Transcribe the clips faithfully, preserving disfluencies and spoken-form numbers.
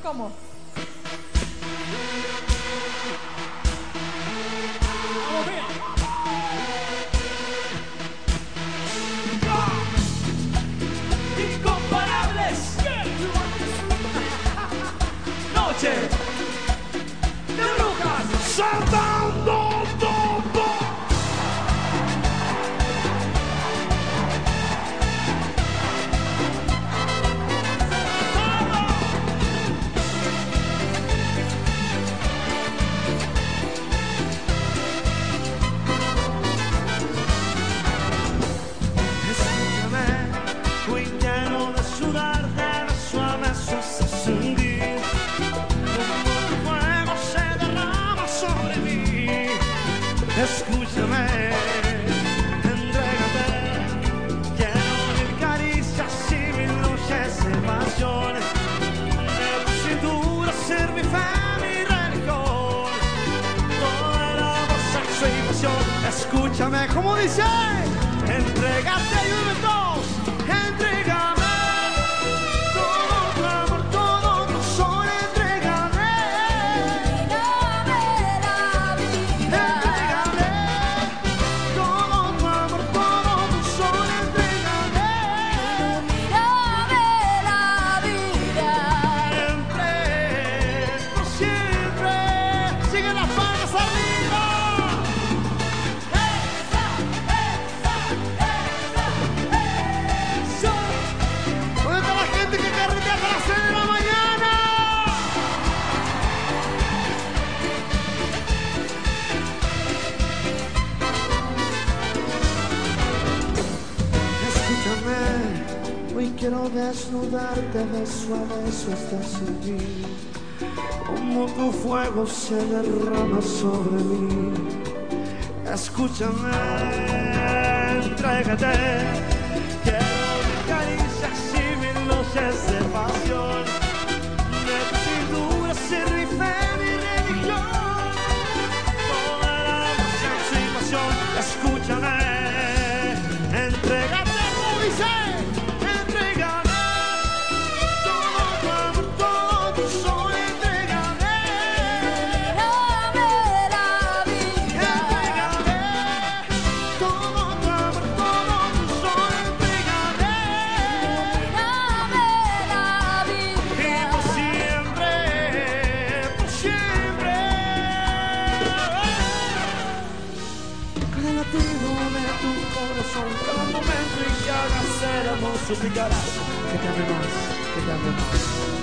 ¿Cómo? Vamos bien. Incomparables. Noche de brujas. Saltando todo. Escúchame, entrégate, quiero mil caricias y mil noches de pasión. De tu cintura ser mi fe, mi religión. Todo el amor, sexo y pasión. Escúchame, como dice, entrégate, ayúdame todos, entrégame. Hoy quiero desnudarte beso a beso hasta sentir como tu fuego se derrama sobre mí. Escúchame, entrégate, quiero mil caricias y mil noches de pasión. De tu cintura ser mi fe, mi religión. Toda la amor, sexo y pasión. Escúchame, entrégate, como dice. Suplicarás que te ame más, que te ame más.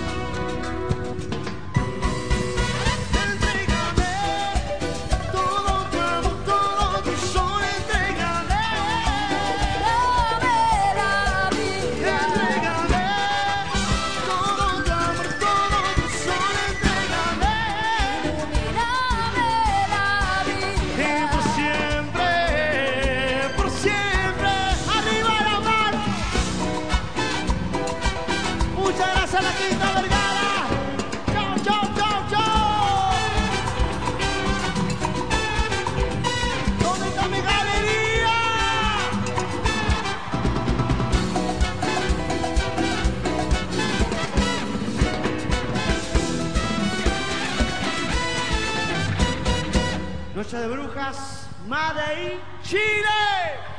Entrégame todo tu amor, todo tu sol, entrégame. Dame la vida. Entrégame todo tu amor, todo tu sol, entrégame. Dame la vida. Y por siempre, por siempre, arriba la mano. Muchas gracias a la Quinta Vergara. Chao, chao, chao, chao. ¿Dónde está mi galería? Noche de Brujas, Made in Chile.